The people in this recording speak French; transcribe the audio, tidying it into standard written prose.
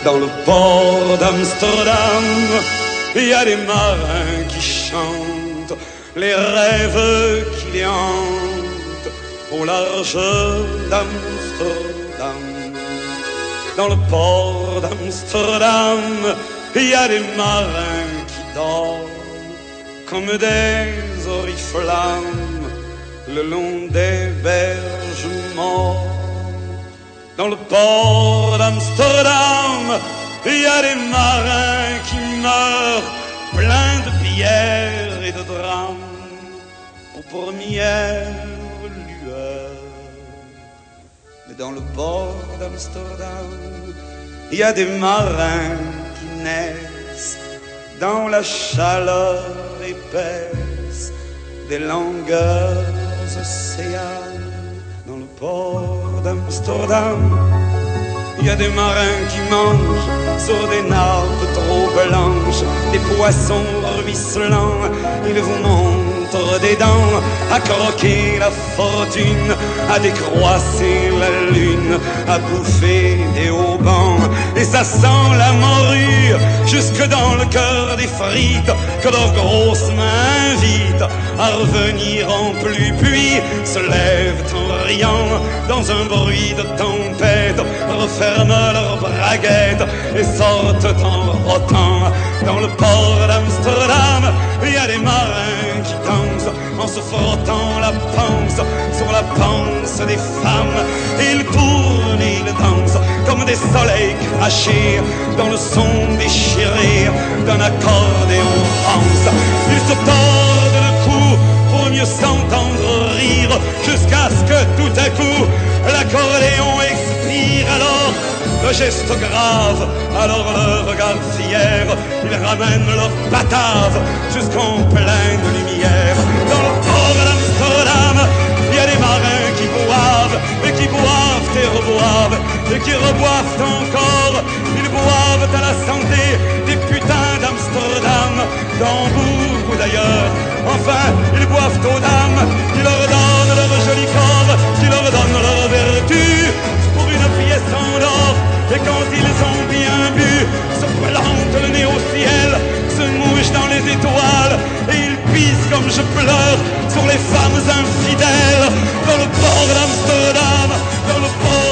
Dans le port d'Amsterdam, il y a des marins qui chantent les rêves qui les hantent au large d'Amsterdam. Dans le port d'Amsterdam, il y a des marins qui dorment comme des oriflammes le long des berges morts. Dans le port d'Amsterdam, il y a des marins qui meurent pleins de pierres et de drames aux premières lueurs. Mais dans le port d'Amsterdam, il y a des marins qui naissent dans la chaleur épaisse des longueurs océanes. Dans le port d'Amsterdam, il y a des marins qui mangent sur des nappes trop blanches des poissons ruisselants. Ils vous montrent des dents à croquer la fortune, à décroisser la lune, à bouffer des haubans. Et ça sent la morue jusque dans le cœur des frites que leurs grosses mains invitent à revenir en pluie, puis se lèvent en riant dans un bruit de tempête, referment leurs braguettes et sortent en rotant. Dans le port d'Amsterdam, il y a des marins qui dansent en se frottant la panse sur la panse des femmes. Ils tournent et ils dansent comme des soleils crachés dans le son déchiré d'un accordéon rance. Ils se tordent le cou pour mieux s'entendre rire, jusqu'à ce que tout à coup l'accordéon expire. Alors le geste grave, alors le regard fier, ils ramènent leur batave jusqu'en pleine lumière. Dans le port d'Amsterdam, il y a des marins qui boivent et qui boivent et reboivent et qui reboivent encore. Ils boivent à la santé des putains d'Amsterdam, d'Hambourg ou d'ailleurs. Enfin, ils boivent aux dames qui leur donnent leur joli corps, qui leur donnent leur vertu pour une pièce en or. Et quand ils ont bien bu, se plantent le nez au ciel, se mouchent dans les étoiles, et ils pissent comme je pleure sur les femmes infidèles. Dans le port d'Amsterdam, dans le port